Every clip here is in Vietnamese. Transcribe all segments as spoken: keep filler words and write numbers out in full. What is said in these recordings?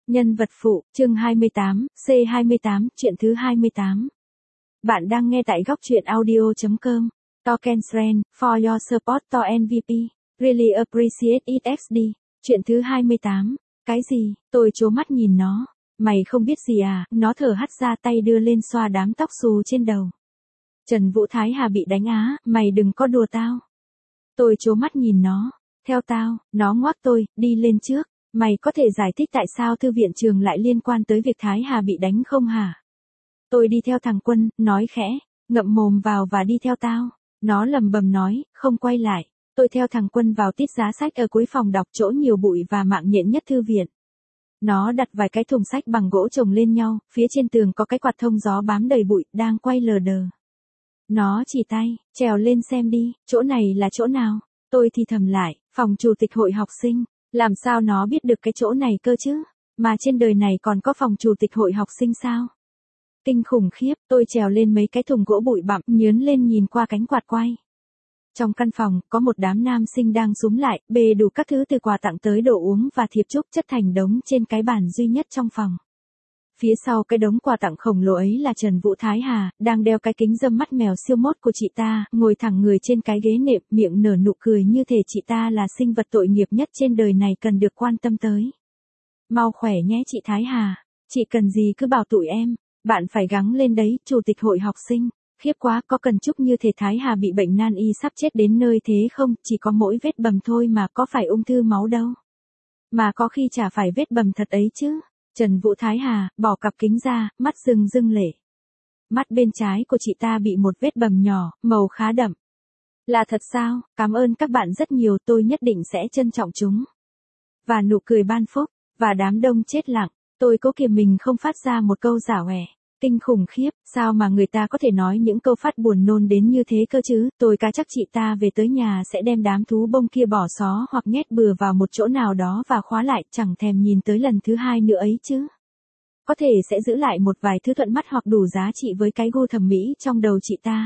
Nhân vật phụ, chương hai mươi tám, C hai mươi tám, chuyện thứ hai mươi tám. Bạn đang nghe tại góc truyện audio chấm com. Tokens Friend, for your support to em vê pê. Really appreciate it ích đê. Chuyện thứ hai mươi tám. Cái gì? Tôi trố mắt nhìn nó. Mày không biết gì à? Nó thở hắt ra, tay đưa lên xoa đám tóc xù trên đầu. Trần Vũ Thái Hà bị đánh á, mày đừng có đùa tao. Tôi trố mắt nhìn nó. Theo tao, nó ngoác tôi, đi lên trước. Mày có thể giải thích tại sao thư viện trường lại liên quan tới việc Thái Hà bị đánh không hả? Tôi đi theo thằng Quân, nói khẽ, ngậm mồm vào và đi theo tao. Nó lầm bầm nói, không quay lại. Tôi theo thằng Quân vào tít giá sách ở cuối phòng đọc chỗ nhiều bụi và mạng nhện nhất thư viện. Nó đặt vài cái thùng sách bằng gỗ chồng lên nhau, phía trên tường có cái quạt thông gió bám đầy bụi, đang quay lờ đờ. Nó chỉ tay, trèo lên xem đi, chỗ này là chỗ nào? Tôi thì thầm lại, phòng chủ tịch hội học sinh. Làm sao nó biết được cái chỗ này cơ chứ? Mà trên đời này còn có phòng chủ tịch hội học sinh sao? Kinh khủng khiếp, tôi trèo lên mấy cái thùng gỗ bụi bặm, nhướn lên nhìn qua cánh quạt quay. Trong căn phòng, có một đám nam sinh đang xúm lại, bê đủ các thứ từ quà tặng tới đồ uống và thiệp chúc chất thành đống trên cái bàn duy nhất trong phòng. Phía sau cái đống quà tặng khổng lồ ấy là Trần Vũ Thái Hà, đang đeo cái kính râm mắt mèo siêu mốt của chị ta, ngồi thẳng người trên cái ghế nệm, miệng nở nụ cười như thể chị ta là sinh vật tội nghiệp nhất trên đời này cần được quan tâm tới. Mau khỏe nhé chị Thái Hà, chị cần gì cứ bảo tụi em, bạn phải gắng lên đấy, chủ tịch hội học sinh. Khiếp quá, có cần chúc như thể Thái Hà bị bệnh nan y sắp chết đến nơi thế không, chỉ có mỗi vết bầm thôi mà, có phải ung thư máu đâu. Mà có khi chả phải vết bầm thật ấy chứ. Trần Vũ Thái Hà, bỏ cặp kính ra, mắt rưng rưng lệ. Mắt bên trái của chị ta bị một vết bầm nhỏ, màu khá đậm. Là thật sao? Cảm ơn các bạn rất nhiều, tôi nhất định sẽ trân trọng chúng. Và nụ cười ban phúc, và đám đông chết lặng, tôi cố kiềm mình không phát ra một câu giả huề. Kinh khủng khiếp, sao mà người ta có thể nói những câu phát buồn nôn đến như thế cơ chứ? Tôi cá chắc chị ta về tới nhà sẽ đem đám thú bông kia bỏ xó hoặc nhét bừa vào một chỗ nào đó và khóa lại, chẳng thèm nhìn tới lần thứ hai nữa ấy chứ. Có thể sẽ giữ lại một vài thứ thuận mắt hoặc đủ giá trị với cái gu thẩm mỹ trong đầu chị ta.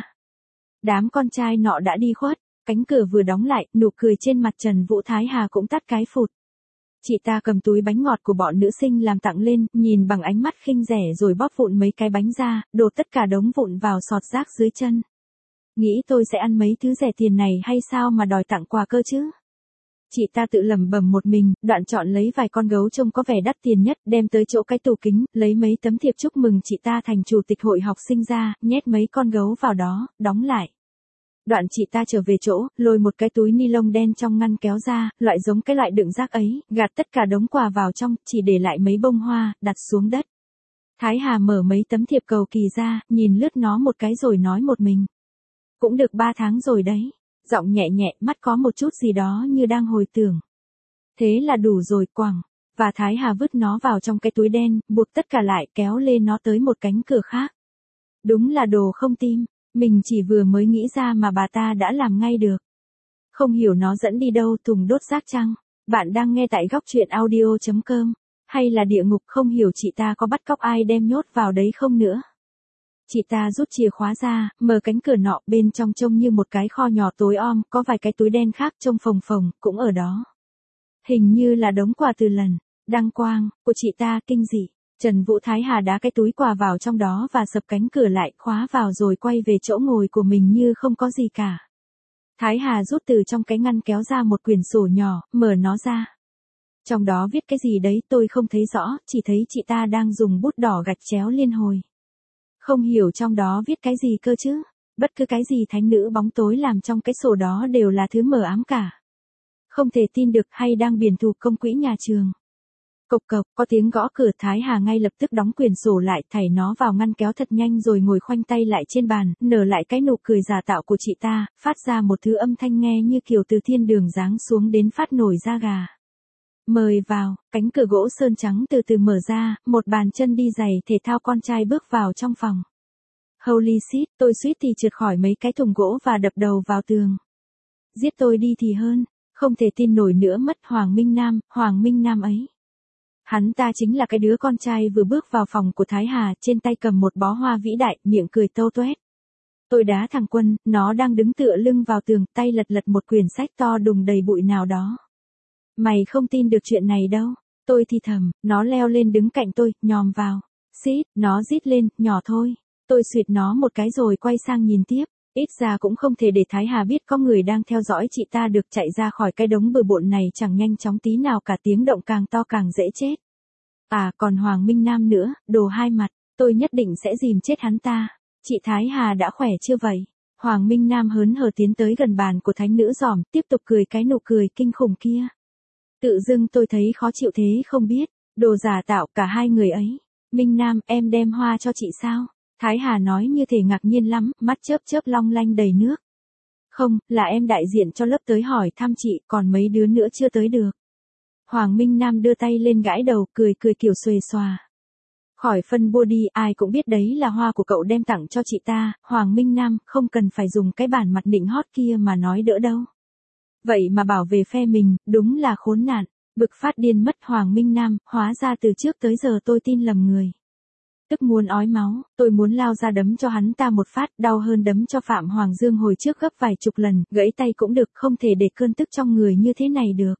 Đám con trai nọ đã đi khuất, cánh cửa vừa đóng lại, nụ cười trên mặt Trần Vũ Thái Hà cũng tắt cái phụt. Chị ta cầm túi bánh ngọt của bọn nữ sinh làm tặng lên, nhìn bằng ánh mắt khinh rẻ rồi bóp vụn mấy cái bánh ra, đổ tất cả đống vụn vào sọt rác dưới chân. Nghĩ tôi sẽ ăn mấy thứ rẻ tiền này hay sao mà đòi tặng quà cơ chứ? Chị ta tự lẩm bẩm một mình, đoạn chọn lấy vài con gấu trông có vẻ đắt tiền nhất, đem tới chỗ cái tủ kính, lấy mấy tấm thiệp chúc mừng chị ta thành chủ tịch hội học sinh ra, nhét mấy con gấu vào đó, đóng lại. Đoạn chị ta trở về chỗ, lôi một cái túi ni lông đen trong ngăn kéo ra, loại giống cái loại đựng rác ấy, gạt tất cả đống quà vào trong, chỉ để lại mấy bông hoa, đặt xuống đất. Thái Hà mở mấy tấm thiệp cầu kỳ ra, nhìn lướt nó một cái rồi nói một mình. Cũng được ba tháng rồi đấy. Giọng nhẹ nhẹ, mắt có một chút gì đó như đang hồi tưởng. Thế là đủ rồi, quẳng. Và Thái Hà vứt nó vào trong cái túi đen, buộc tất cả lại, kéo lên nó tới một cánh cửa khác. Đúng là đồ không tim. Mình chỉ vừa mới nghĩ ra mà bà ta đã làm ngay được. Không hiểu nó dẫn đi đâu, thùng đốt rác chăng? Bạn đang nghe tại góc truyện audio chấm com. Hay là địa ngục, không hiểu chị ta có bắt cóc ai đem nhốt vào đấy không nữa. Chị ta rút chìa khóa ra, mở cánh cửa nọ, bên trong trông như một cái kho nhỏ tối om, có vài cái túi đen khác trông phồng phồng, cũng ở đó. Hình như là đống quà từ lần đăng quang của chị ta, kinh dị. Trần Vũ Thái Hà đá cái túi quà vào trong đó và sập cánh cửa lại, khóa vào rồi quay về chỗ ngồi của mình như không có gì cả. Thái Hà rút từ trong cái ngăn kéo ra một quyển sổ nhỏ, mở nó ra. Trong đó viết cái gì đấy tôi không thấy rõ, chỉ thấy chị ta đang dùng bút đỏ gạch chéo liên hồi. Không hiểu trong đó viết cái gì cơ chứ, bất cứ cái gì thánh nữ bóng tối làm trong cái sổ đó đều là thứ mờ ám cả. Không thể tin được, hay đang biển thủ công quỹ nhà trường. Cộc cộc, có tiếng gõ cửa. Thái Hà ngay lập tức đóng quyển sổ lại, thảy nó vào ngăn kéo thật nhanh rồi ngồi khoanh tay lại trên bàn, nở lại cái nụ cười giả tạo của chị ta, phát ra một thứ âm thanh nghe như kiểu từ thiên đường giáng xuống đến phát nổi da gà. Mời vào, cánh cửa gỗ sơn trắng từ từ mở ra, một bàn chân đi giày thể thao con trai bước vào trong phòng. Holy shit, tôi suýt thì trượt khỏi mấy cái thùng gỗ và đập đầu vào tường. Giết tôi đi thì hơn, không thể tin nổi nữa, mất Hoàng Minh Nam, Hoàng Minh Nam ấy. Hắn ta chính là cái đứa con trai vừa bước vào phòng của Thái Hà, trên tay cầm một bó hoa vĩ đại, miệng cười tâu tuét. Tôi đá thằng Quân, nó đang đứng tựa lưng vào tường, tay lật lật một quyển sách to đùng đầy bụi nào đó. Mày không tin được chuyện này đâu. Tôi thì thầm, nó leo lên đứng cạnh tôi, nhòm vào. Xít, nó rít lên, nhỏ thôi. Tôi xuyệt nó một cái rồi quay sang nhìn tiếp. Ít ra cũng không thể để Thái Hà biết có người đang theo dõi chị ta được, chạy ra khỏi cái đống bừa bộn này chẳng nhanh chóng tí nào cả, tiếng động càng to càng dễ chết. À còn Hoàng Minh Nam nữa, đồ hai mặt, tôi nhất định sẽ dìm chết hắn ta. Chị Thái Hà đã khỏe chưa vậy? Hoàng Minh Nam hớn hở tiến tới gần bàn của thánh nữ giòm, tiếp tục cười cái nụ cười kinh khủng kia. Tự dưng tôi thấy khó chịu thế không biết, đồ giả tạo cả hai người ấy. Minh Nam, em đem hoa cho chị sao? Thái Hà nói như thể ngạc nhiên lắm, mắt chớp chớp long lanh đầy nước. Không, là em đại diện cho lớp tới hỏi thăm chị, còn mấy đứa nữa chưa tới được. Hoàng Minh Nam đưa tay lên gãi đầu, cười cười kiểu xuề xòa. Khỏi phân bua đi, ai cũng biết đấy là hoa của cậu đem tặng cho chị ta. Hoàng Minh Nam, không cần phải dùng cái bản mặt nịnh hót kia mà nói đỡ đâu. Vậy mà bảo về phe mình, đúng là khốn nạn. Bực phát điên mất Hoàng Minh Nam, hóa ra từ trước tới giờ tôi tin lầm người. Tức muốn ói máu, tôi muốn lao ra đấm cho hắn ta một phát, đau hơn đấm cho Phạm Hoàng Dương hồi trước gấp vài chục lần, gãy tay cũng được, không thể để cơn tức trong người như thế này được.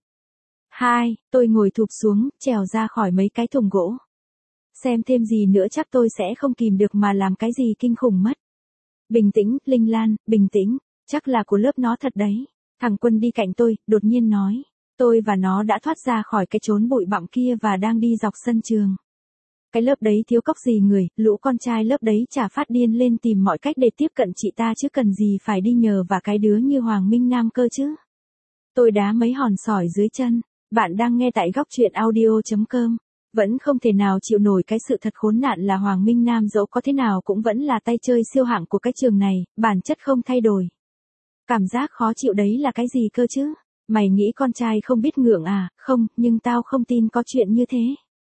Hai, tôi ngồi thụp xuống, trèo ra khỏi mấy cái thùng gỗ. Xem thêm gì nữa chắc tôi sẽ không kìm được mà làm cái gì kinh khủng mất. Bình tĩnh, Linh Lan, bình tĩnh, chắc là của lớp nó thật đấy. Thằng Quân đi cạnh tôi, đột nhiên nói. Tôi và nó đã thoát ra khỏi cái chốn bụi bặm kia và đang đi dọc sân trường. Cái lớp đấy thiếu cóc gì người, lũ con trai lớp đấy chả phát điên lên tìm mọi cách để tiếp cận chị ta chứ cần gì phải đi nhờ và cái đứa như Hoàng Minh Nam cơ chứ. Tôi đá mấy hòn sỏi dưới chân. Bạn đang nghe tại góc truyện audio chấm com. Vẫn không thể nào chịu nổi cái sự thật khốn nạn là Hoàng Minh Nam dẫu có thế nào cũng vẫn là tay chơi siêu hạng của cái trường này, bản chất không thay đổi. Cảm giác khó chịu đấy là cái gì cơ chứ? Mày nghĩ con trai không biết ngượng à? Không, nhưng tao không tin có chuyện như thế.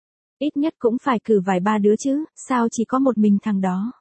Ít nhất cũng phải cử vài ba đứa chứ, sao chỉ có một mình thằng đó?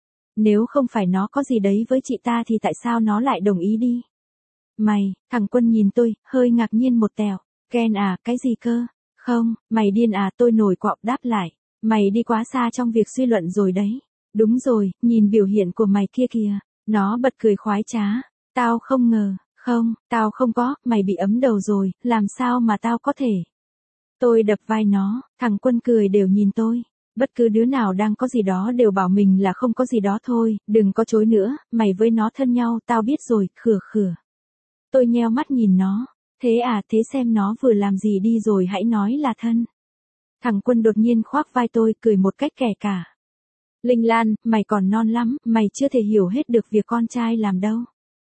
Nếu không phải nó có gì đấy với chị ta thì tại sao nó lại đồng ý đi? Mày, thằng Quân nhìn tôi, hơi ngạc nhiên một tẹo. Ken à, cái gì cơ? Không, mày điên à, tôi nổi quạo đáp lại. Mày đi quá xa trong việc suy luận rồi đấy. Đúng rồi, nhìn biểu hiện của mày kia kìa. Nó bật cười khoái trá. Tao không ngờ, không, tao không có, mày bị ấm đầu rồi, làm sao mà tao có thể. Tôi đập vai nó, thằng Quân cười đều nhìn tôi. Bất cứ đứa nào đang có gì đó đều bảo mình là không có gì đó thôi, đừng có chối nữa, mày với nó thân nhau, tao biết rồi, khửa khửa. Tôi nheo mắt nhìn nó. Thế à, thế xem nó vừa làm gì đi rồi hãy nói là thân. Thằng Quân đột nhiên khoác vai tôi, cười một cách kẻ cả. Linh Lan, mày còn non lắm, mày chưa thể hiểu hết được việc con trai làm đâu.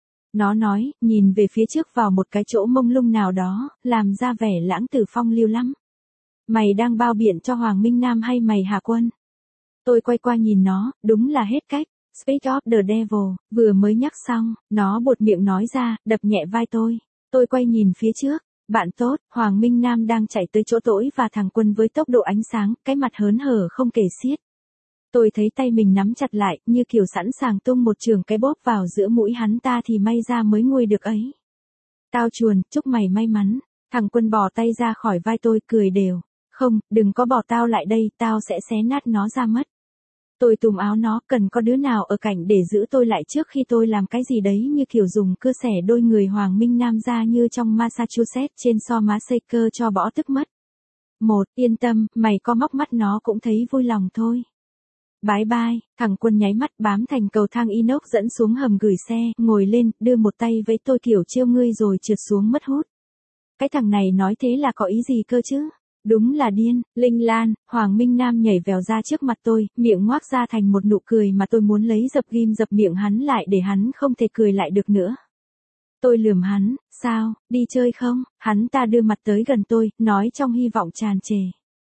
Nó nói, nhìn về phía trước vào một cái chỗ mông lung nào đó, làm ra vẻ lãng tử phong lưu lắm. Mày đang bao biện cho Hoàng Minh Nam hay mày hả Quân? Tôi quay qua nhìn nó, đúng là hết cách. Speak of the devil, vừa mới nhắc xong, nó buột miệng nói ra, đập nhẹ vai tôi. Tôi quay nhìn phía trước, bạn tốt, Hoàng Minh Nam đang chạy tới chỗ tôi và thằng Quân với tốc độ ánh sáng, cái mặt hớn hở không kể xiết. Tôi thấy tay mình nắm chặt lại, như kiểu sẵn sàng tung một trường cái bóp vào giữa mũi hắn ta thì may ra mới nguôi được ấy. Tao chuồn, chúc mày may mắn. Thằng Quân bỏ tay ra khỏi vai tôi, cười đều. Không, đừng có bỏ tao lại đây, tao sẽ xé nát nó ra mất. Tôi túm áo nó, cần có đứa nào ở cạnh để giữ tôi lại trước khi tôi làm cái gì đấy như kiểu dùng cưa xẻ đôi người Hoàng Minh Nam ra như trong Massachusetts trên so má xây cơ cho bỏ tức mất. Một, yên tâm, mày có móc mắt nó cũng thấy vui lòng thôi. Bye bye, thằng Quân nháy mắt bám thành cầu thang inox dẫn xuống hầm gửi xe, ngồi lên, đưa một tay với tôi kiểu trêu ngươi rồi trượt xuống mất hút. Cái thằng này nói thế là có ý gì cơ chứ? Đúng là điên. Linh Lan, Hoàng Minh Nam nhảy vèo ra trước mặt tôi, miệng ngoác ra thành một nụ cười mà tôi muốn lấy dập ghim dập miệng hắn lại để hắn không thể cười lại được nữa. Tôi lườm hắn, sao, đi chơi không? Hắn ta đưa mặt tới gần tôi, nói trong hy vọng tràn trề.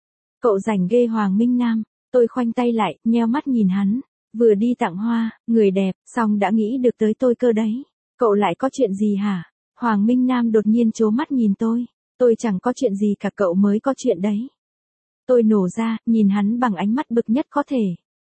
Cậu rảnh ghê Hoàng Minh Nam. Tôi khoanh tay lại, nheo mắt nhìn hắn. Vừa đi tặng hoa, người đẹp, xong đã nghĩ được tới tôi cơ đấy. Cậu lại có chuyện gì hả? Hoàng Minh Nam đột nhiên trố mắt nhìn tôi. Tôi chẳng có chuyện gì cả, cậu mới có chuyện đấy. Tôi nổ ra, nhìn hắn bằng ánh mắt bực nhất có thể.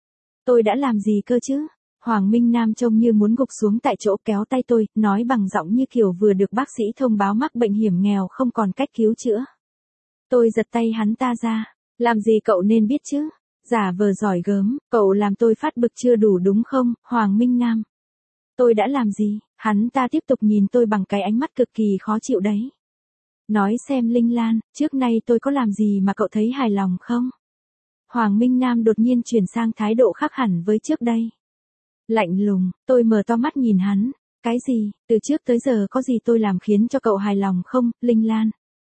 Tôi đã làm gì cơ chứ? Hoàng Minh Nam trông như muốn gục xuống tại chỗ, kéo tay tôi, nói bằng giọng như kiểu vừa được bác sĩ thông báo mắc bệnh hiểm nghèo không còn cách cứu chữa. Tôi giật tay hắn ta ra. Làm gì cậu nên biết chứ? Giả vờ giỏi gớm, cậu làm tôi phát bực chưa đủ đúng không, Hoàng Minh Nam? Tôi đã làm gì? Hắn ta tiếp tục nhìn tôi bằng cái ánh mắt cực kỳ khó chịu đấy. Nói xem Linh Lan, trước nay tôi có làm gì mà cậu thấy hài lòng không? Hoàng Minh Nam đột nhiên chuyển sang thái độ khác hẳn với trước đây. Lạnh lùng, tôi mở to mắt nhìn hắn. Cái gì, từ trước tới giờ có gì tôi làm khiến cho cậu hài lòng không, Linh Lan?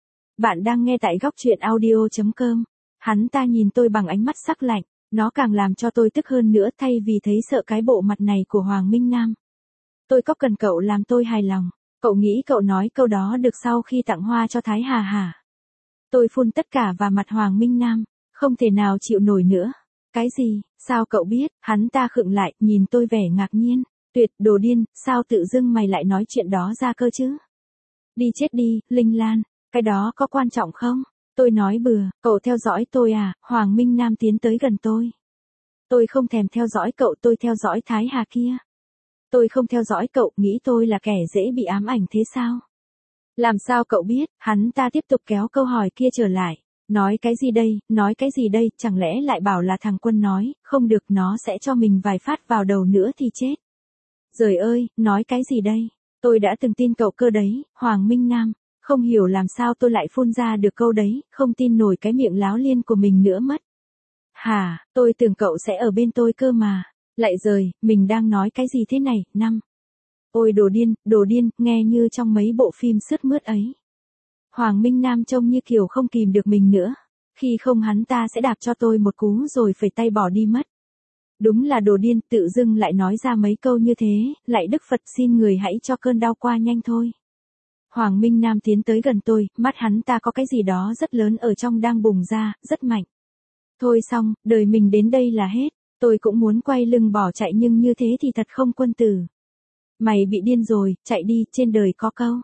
Bạn đang nghe tại góc truyện audio.com. Hắn ta nhìn tôi bằng ánh mắt sắc lạnh, nó càng làm cho tôi tức hơn nữa thay vì thấy sợ cái bộ mặt này của Hoàng Minh Nam. Tôi có cần cậu làm tôi hài lòng? Cậu nghĩ cậu nói câu đó được sau khi tặng hoa cho Thái Hà hả? Tôi phun tất cả vào mặt Hoàng Minh Nam, không thể nào chịu nổi nữa. Cái gì, sao cậu biết? Hắn ta khựng lại, nhìn tôi vẻ ngạc nhiên. Tuyệt, đồ điên, sao tự dưng mày lại nói chuyện đó ra cơ chứ? Đi chết đi, Linh Lan, cái đó có quan trọng không? Tôi nói bừa, cậu theo dõi tôi à? Hoàng Minh Nam tiến tới gần tôi. Tôi không thèm theo dõi cậu, tôi theo dõi Thái Hà kia. Tôi không theo dõi cậu, nghĩ tôi là kẻ dễ bị ám ảnh thế sao? Làm sao cậu biết? Hắn ta tiếp tục kéo câu hỏi kia trở lại. Nói cái gì đây, nói cái gì đây, chẳng lẽ lại bảo là thằng Quân nói, không được nó sẽ cho mình vài phát vào đầu nữa thì chết. Giời ơi, nói cái gì đây? Tôi đã từng tin cậu cơ đấy, Hoàng Minh Nam. Không hiểu làm sao tôi lại phun ra được câu đấy, không tin nổi cái miệng láo liên của mình nữa mất. Hả, tôi tưởng cậu sẽ ở bên tôi cơ mà. Lại rồi, mình đang nói cái gì thế này, năm. Ôi đồ điên, đồ điên, nghe như trong mấy bộ phim sướt mướt ấy. Hoàng Minh Nam trông như kiểu không kìm được mình nữa. Khi không hắn ta sẽ đạp cho tôi một cú rồi phẩy tay bỏ đi mất. Đúng là đồ điên, tự dưng lại nói ra mấy câu như thế, lại Đức Phật xin người hãy cho cơn đau qua nhanh thôi. Hoàng Minh Nam tiến tới gần tôi, mắt hắn ta có cái gì đó rất lớn ở trong đang bùng ra, rất mạnh. Thôi xong, đời mình đến đây là hết, tôi cũng muốn quay lưng bỏ chạy nhưng như thế thì thật không quân tử. Mày bị điên rồi, chạy đi, trên đời có câu.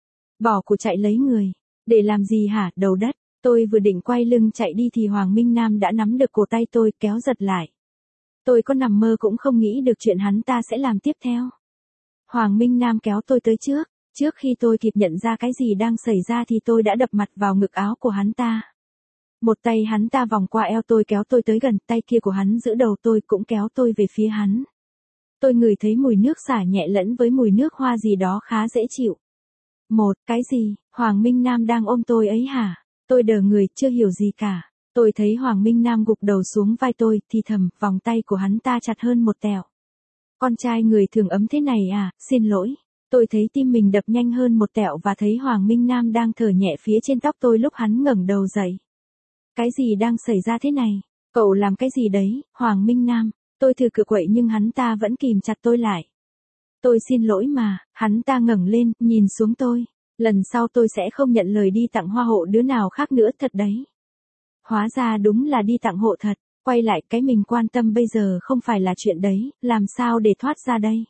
Bỏ của chạy lấy người, để làm gì hả, đầu đất, tôi vừa định quay lưng chạy đi thì Hoàng Minh Nam đã nắm được cổ tay tôi kéo giật lại. Tôi có nằm mơ cũng không nghĩ được chuyện hắn ta sẽ làm tiếp theo. Hoàng Minh Nam kéo tôi tới trước, trước khi tôi kịp nhận ra cái gì đang xảy ra thì tôi đã đập mặt vào ngực áo của hắn ta. Một tay hắn ta vòng qua eo tôi kéo tôi tới gần, tay kia của hắn giữ đầu tôi cũng kéo tôi về phía hắn. Tôi ngửi thấy mùi nước xả nhẹ lẫn với mùi nước hoa gì đó khá dễ chịu. Một, cái gì, Hoàng Minh Nam đang ôm tôi ấy hả? Tôi đờ người, chưa hiểu gì cả. Tôi thấy Hoàng Minh Nam gục đầu xuống vai tôi, thì thầm, vòng tay của hắn ta chặt hơn một tẹo. Con trai người thường ấm thế này à, xin lỗi. Tôi thấy tim mình đập nhanh hơn một tẹo và thấy Hoàng Minh Nam đang thở nhẹ phía trên tóc tôi lúc hắn ngẩng đầu dậy. Cái gì đang xảy ra thế này? Cậu làm cái gì đấy, Hoàng Minh Nam? Tôi thử cự quậy nhưng hắn ta vẫn kìm chặt tôi lại. Tôi xin lỗi mà, hắn ta ngẩng lên, nhìn xuống tôi. Lần sau tôi sẽ không nhận lời đi tặng hoa hộ đứa nào khác nữa thật đấy. Hóa ra đúng là đi tặng hộ thật, quay lại cái mình quan tâm bây giờ không phải là chuyện đấy, làm sao để thoát ra đây?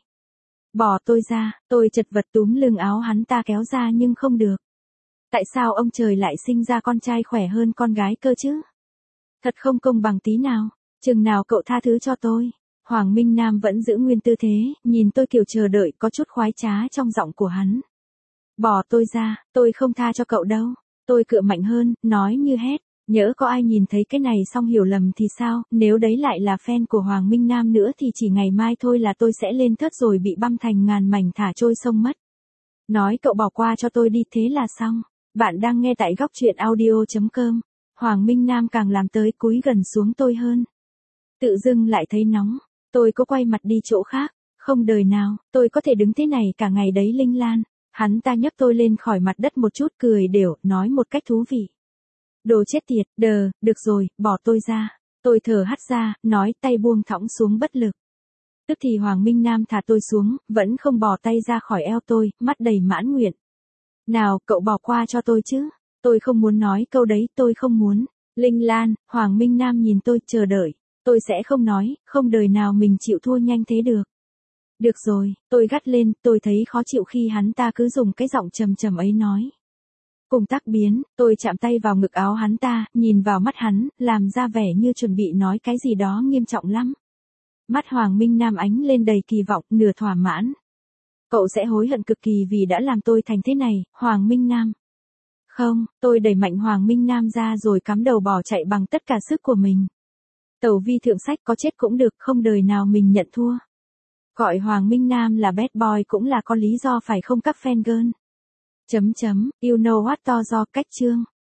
Bỏ tôi ra, tôi chật vật túm lưng áo hắn ta kéo ra nhưng không được. Tại sao ông trời lại sinh ra con trai khỏe hơn con gái cơ chứ? Thật không công bằng tí nào, chừng nào cậu tha thứ cho tôi? Hoàng Minh Nam vẫn giữ nguyên tư thế, nhìn tôi kiểu chờ đợi có chút khoái trá trong giọng của hắn. Bỏ tôi ra, tôi không tha cho cậu đâu. Tôi cựa mạnh hơn, nói như hét. Nhỡ có ai nhìn thấy cái này xong hiểu lầm thì sao, nếu đấy lại là fan của Hoàng Minh Nam nữa thì chỉ ngày mai thôi là tôi sẽ lên thớt rồi bị băm thành ngàn mảnh thả trôi sông mất. Nói cậu bỏ qua cho tôi đi thế là xong. Bạn đang nghe tại góc truyện audio.com. Hoàng Minh Nam càng làm tới cúi gần xuống tôi hơn. Tự dưng lại thấy nóng. Tôi có quay mặt đi chỗ khác. Không đời nào, tôi có thể đứng thế này cả ngày đấy Linh Lan. Hắn ta nhấc tôi lên khỏi mặt đất một chút cười đều, nói một cách thú vị. Đồ chết tiệt, đờ, được rồi, bỏ tôi ra. Tôi thở hắt ra, nói tay buông thõng xuống bất lực. Tức thì Hoàng Minh Nam thả tôi xuống, vẫn không bỏ tay ra khỏi eo tôi, mắt đầy mãn nguyện. Nào, cậu bỏ qua cho tôi chứ. Tôi không muốn nói câu đấy, tôi không muốn. Linh Lan, Hoàng Minh Nam nhìn tôi, chờ đợi. Tôi sẽ không nói, không đời nào mình chịu thua nhanh thế được. Được rồi, tôi gắt lên, tôi thấy khó chịu khi hắn ta cứ dùng cái giọng trầm trầm ấy nói. Cùng tác biến, tôi chạm tay vào ngực áo hắn ta, nhìn vào mắt hắn, làm ra vẻ như chuẩn bị nói cái gì đó nghiêm trọng lắm. Mắt Hoàng Minh Nam ánh lên đầy kỳ vọng, nửa thỏa mãn. Cậu sẽ hối hận cực kỳ vì đã làm tôi thành thế này, Hoàng Minh Nam. Không, tôi đẩy mạnh Hoàng Minh Nam ra rồi cắm đầu bỏ chạy bằng tất cả sức của mình. Tẩu vi thượng sách có chết cũng được, không đời nào mình nhận thua. Gọi Hoàng Minh Nam là bad boy cũng là có lý do phải không các fan girl. Chấm chấm, you know what to do cách chương.